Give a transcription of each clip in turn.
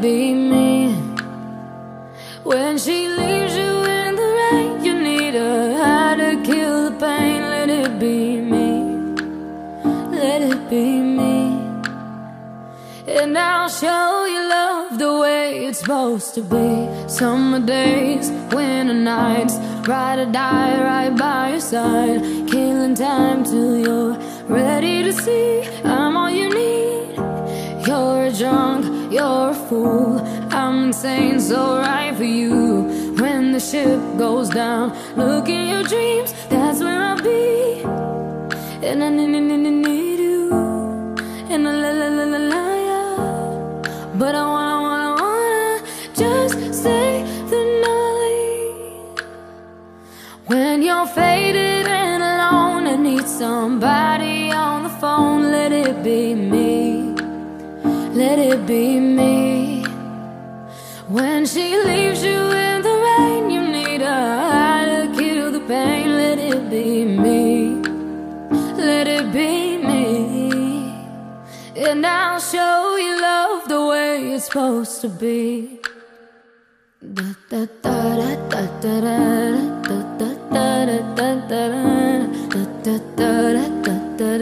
be me. When she leaves you in the rain, you need a high to kill the pain. Let it be me, let it be me. And I'll show you love the way it's supposed to be. Summer days, winter nights, ride or die right by your side, killing time till you're ready to see I'm all you need. You're a drunk, you're a fool, I'm insane, so right for you. When the ship goes down, look in your dreams, that's where I'll be. And I need you, and I la but I wanna just stay the night. When you're faded and alone and need somebody on the phone, let it be me, let it be me. When she leaves you in the rain, you need a high to kill the pain. Let it be me, let it be me. And I'll show you love the way it's supposed to be. Da da da da da da da da da da da da da da da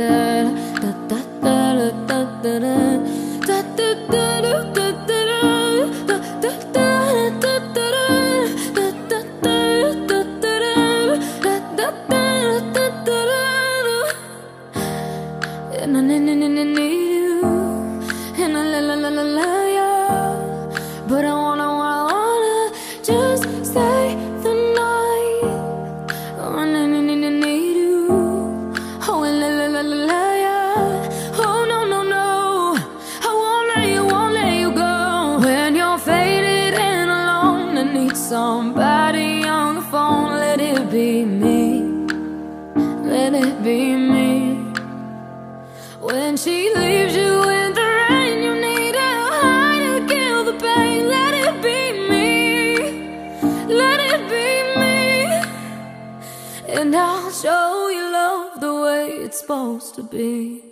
but I wanna just stay the night. Oh, I need you. Oh, yeah. Oh, no. I won't let you go. When you're faded and alone and need somebody on the phone, let it be me, let it be me. When she leaves you in the rain, you need a high to kill the pain. Let it be me, let it be me. And I'll show you love the way it's supposed to be.